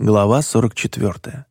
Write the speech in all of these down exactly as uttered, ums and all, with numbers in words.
Глава сорок четвёртая.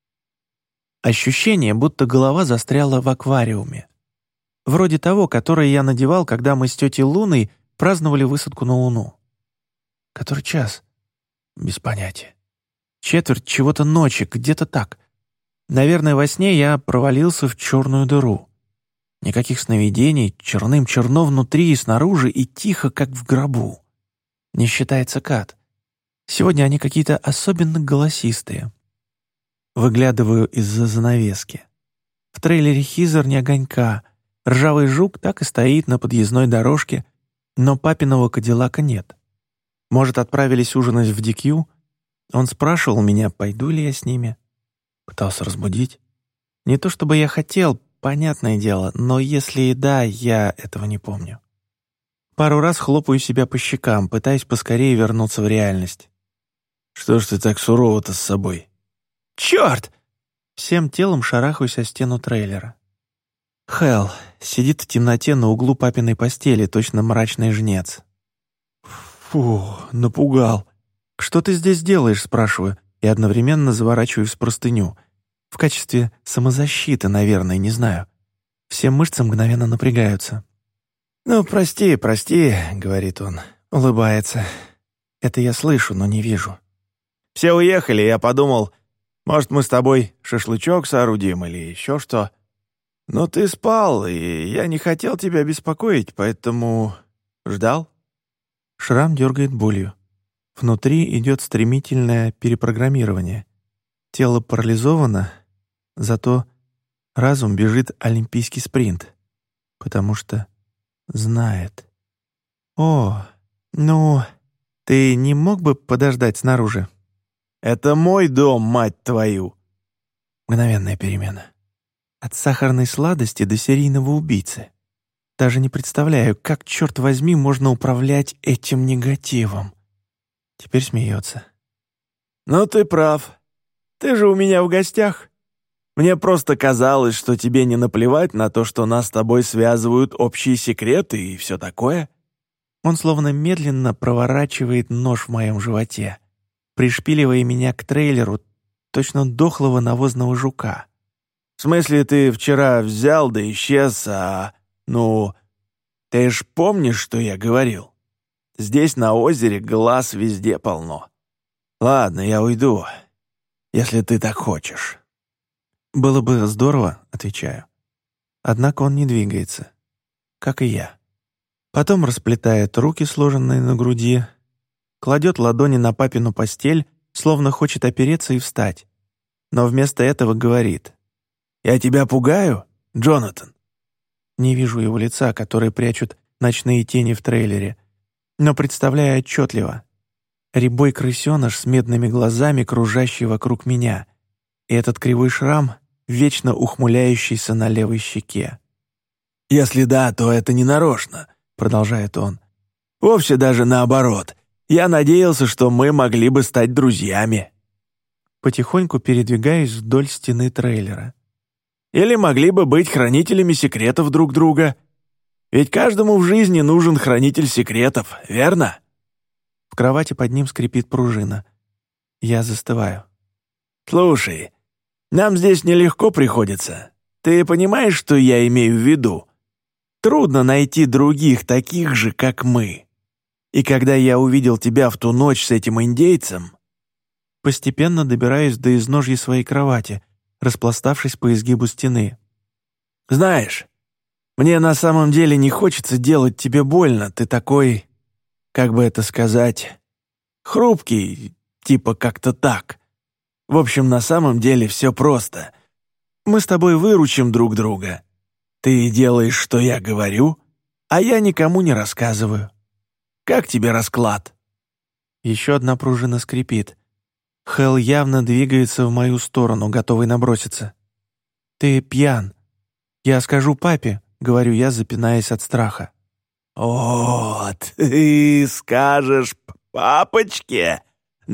Ощущение, будто голова застряла в аквариуме. Вроде того, который я надевал, когда мы с тетей Луной праздновали высадку на Луну. Который час? Без понятия. Четверть чего-то ночи, где-то так. Наверное, во сне я провалился в черную дыру. Никаких сновидений, черным-черно внутри и снаружи, и тихо, как в гробу. Не считая цикад. Сегодня они какие-то особенно голосистые. Выглядываю из-за занавески. В трейлере Хизер ни огонька. Ржавый жук так и стоит на подъездной дорожке, но папиного кадиллака нет. Может, отправились ужинать в Ди Кью? Он спрашивал меня, пойду ли я с ними. Пытался разбудить. Не то чтобы я хотел, понятное дело, но если и да, я этого не помню. Пару раз хлопаю себя по щекам, пытаясь поскорее вернуться в реальность. «Что ж ты так сурова-то с собой?» «Черт!» Всем телом шарахаюсь о стену трейлера. Хелл сидит в темноте на углу папиной постели, точно мрачный жнец. «Фу, напугал. Что ты здесь делаешь?» — спрашиваю, и одновременно заворачиваюсь в простыню. В качестве самозащиты, наверное, не знаю. Все мышцы мгновенно напрягаются. «Ну, прости, прости», — говорит он, улыбается. Это я слышу, но не вижу. «Все уехали, я подумал, может, мы с тобой шашлычок соорудим или еще что. Но ты спал, и я не хотел тебя беспокоить, поэтому ждал». Шрам дергает болью. Внутри идет стремительное перепрограммирование. Тело парализовано, зато разум бежит олимпийский спринт, потому что знает. «О, ну, ты не мог бы подождать снаружи?» «Это мой дом, мать твою!» Мгновенная перемена. От сахарной сладости до серийного убийцы. Даже не представляю, как, черт возьми, можно управлять этим негативом. Теперь смеется. «Ну, ты прав. Ты же у меня в гостях. Мне просто казалось, что тебе не наплевать на то, что нас с тобой связывают общие секреты и все такое». Он словно медленно проворачивает нож в моем животе, пришпиливая меня к трейлеру, точно дохлого навозного жука. «В смысле, ты вчера взял да исчез, а... ну... ты ж помнишь, что я говорил? Здесь на озере глаз везде полно. Ладно, я уйду, если ты так хочешь». «Было бы здорово», — отвечаю. Однако он не двигается, как и я. Потом расплетает руки, сложенные на груди, кладет ладони на папину постель, словно хочет опереться и встать. Но вместо этого говорит: «Я тебя пугаю, Джонатан?» Не вижу его лица, которое прячут ночные тени в трейлере, но представляю отчетливо. Рябой крысеныш с медными глазами, кружащий вокруг меня, и этот кривой шрам, вечно ухмыляющийся на левой щеке. «Если да, то это не нарочно», — продолжает он. «Вовсе даже наоборот. Я надеялся, что мы могли бы стать друзьями». Потихоньку передвигаюсь вдоль стены трейлера. «Или могли бы быть хранителями секретов друг друга. Ведь каждому в жизни нужен хранитель секретов, верно?» В кровати под ним скрипит пружина. Я застываю. «Слушай, нам здесь нелегко приходится. Ты понимаешь, что я имею в виду? Трудно найти других таких же, как мы. И когда я увидел тебя в ту ночь с этим индейцем...» Постепенно добираюсь до изножья своей кровати, распластавшись по изгибу стены. «Знаешь, мне на самом деле не хочется делать тебе больно. Ты такой, как бы это сказать, хрупкий, типа как-то так. В общем, на самом деле все просто. Мы с тобой выручим друг друга. Ты делаешь, что я говорю, а я никому не рассказываю. Как тебе расклад?» Еще одна пружина скрипит. Хелл явно двигается в мою сторону, готовый наброситься. «Ты пьян. Я скажу папе», — говорю я, запинаясь от страха. «О, ты скажешь папочке?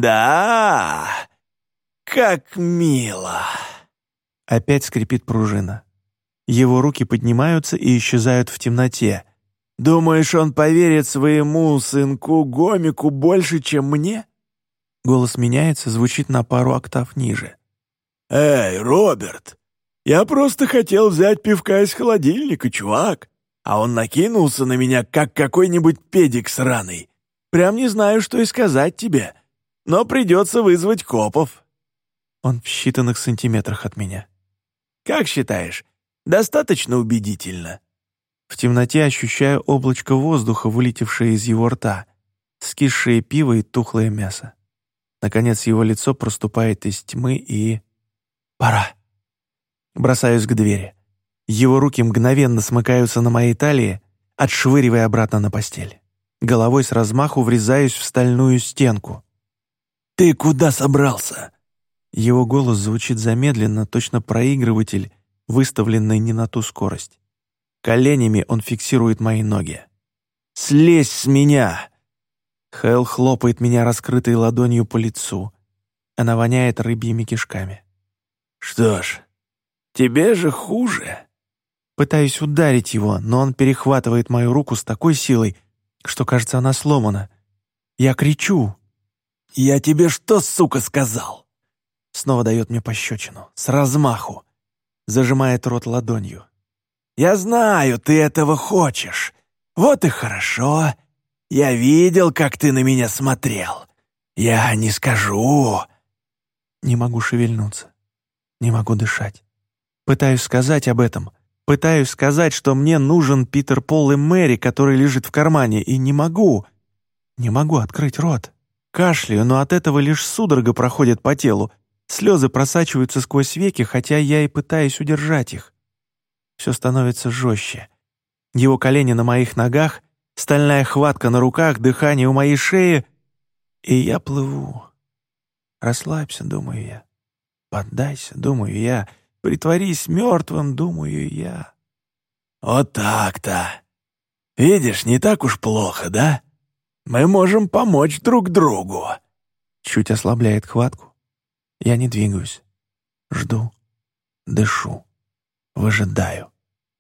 Да, как мило!» Опять скрипит пружина. Его руки поднимаются и исчезают в темноте. «Думаешь, он поверит своему сынку-гомику больше, чем мне?» Голос меняется, звучит на пару октав ниже. «Эй, Роберт, я просто хотел взять пивка из холодильника, чувак, а он накинулся на меня, как какой-нибудь педик сраный. Прям не знаю, что и сказать тебе, но придется вызвать копов». Он в считанных сантиметрах от меня. «Как считаешь, достаточно убедительно?» В темноте ощущаю облачко воздуха, вылетевшее из его рта, скисшее пиво и тухлое мясо. Наконец его лицо проступает из тьмы и... Пора. Бросаюсь к двери. Его руки мгновенно смыкаются на моей талии, отшвыривая обратно на постель. Головой с размаху врезаюсь в стальную стенку. «Ты куда собрался?» Его голос звучит замедленно, точно проигрыватель, выставленный не на ту скорость. Коленями он фиксирует мои ноги. «Слезь с меня!» Хэл хлопает меня раскрытой ладонью по лицу. Она воняет рыбьими кишками. «Что ж, тебе же хуже». Пытаюсь ударить его, но он перехватывает мою руку с такой силой, что, кажется, она сломана. Я кричу. «Я тебе что, сука, сказал?» Снова дает мне пощечину, с размаху. Зажимает рот ладонью. «Я знаю, ты этого хочешь. Вот и хорошо. Я видел, как ты на меня смотрел. Я не скажу». Не могу шевельнуться. Не могу дышать. Пытаюсь сказать об этом. Пытаюсь сказать, что мне нужен Питер Пол и Мэри, который лежит в кармане, и не могу. Не могу открыть рот. Кашляю, но от этого лишь судорога проходит по телу. Слезы просачиваются сквозь веки, хотя я и пытаюсь удержать их. Все становится жестче. Его колени на моих ногах, стальная хватка на руках, дыхание у моей шеи, и я плыву. Расслабься, думаю я. Поддайся, думаю я. Притворись мертвым, думаю я. «Вот так-то. Видишь, не так уж плохо, да? Мы можем помочь друг другу». Чуть ослабляет хватку. Я не двигаюсь. Жду. Дышу. Выжидаю.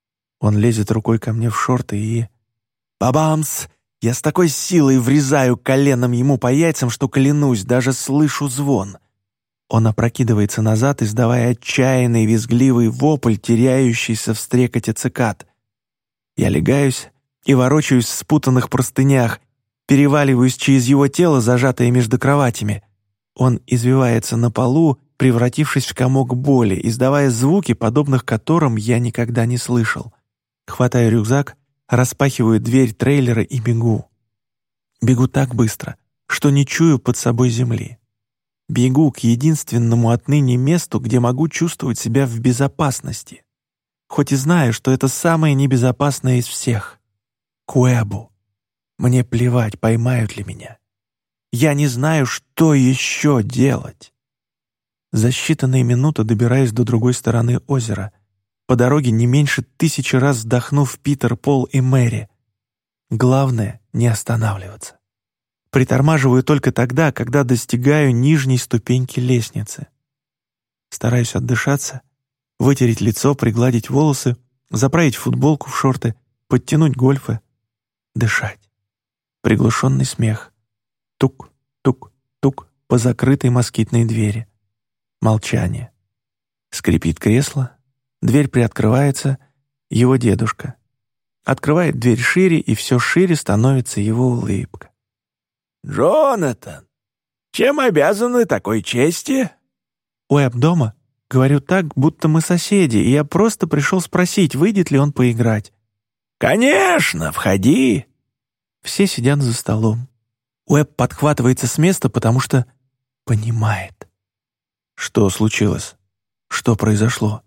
Он лезет рукой ко мне в шорты и... Бабамс! Я с такой силой врезаю коленом ему по яйцам, что, клянусь, даже слышу звон. Он опрокидывается назад, издавая отчаянный визгливый вопль, теряющийся в стрекоте цикад. Я легаюсь и ворочаюсь в спутанных простынях, переваливаюсь через его тело, зажатое между кроватями. Он извивается на полу, превратившись в комок боли, издавая звуки, подобных которым я никогда не слышал. Хватаю рюкзак, распахиваю дверь трейлера и бегу. Бегу так быстро, что не чую под собой земли. Бегу к единственному отныне месту, где могу чувствовать себя в безопасности. Хоть и знаю, что это самое небезопасное из всех. К Уэбу. Мне плевать, поймают ли меня. Я не знаю, что еще делать. За считанные минуты добираюсь до другой стороны озера, по дороге не меньше тысячи раз вздохнув Питер, Пол и Мэри. Главное — не останавливаться. Притормаживаю только тогда, когда достигаю нижней ступеньки лестницы. Стараюсь отдышаться, вытереть лицо, пригладить волосы, заправить футболку в шорты, подтянуть гольфы, дышать. Приглушенный смех. Тук, тук, тук по закрытой москитной двери. Молчание. Скрипит кресло, дверь приоткрывается, его дедушка. Открывает дверь шире, и все шире становится его улыбка. «Джонатан, чем обязаны такой чести?» «Уэб дома?» Говорю так, будто мы соседи, и я просто пришел спросить, выйдет ли он поиграть. «Конечно, входи!» Все сидят за столом. Уэб подхватывается с места, потому что понимает. Что случилось? Что произошло?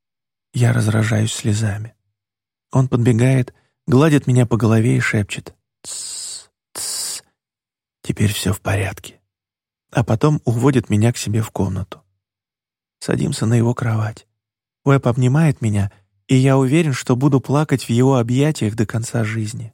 Я разражаюсь слезами. Он подбегает, гладит меня по голове и шепчет: «Тссс, тссс, теперь все в порядке». А потом уводит меня к себе в комнату. Садимся на его кровать. Уэб обнимает меня, и я уверен, что буду плакать в его объятиях до конца жизни.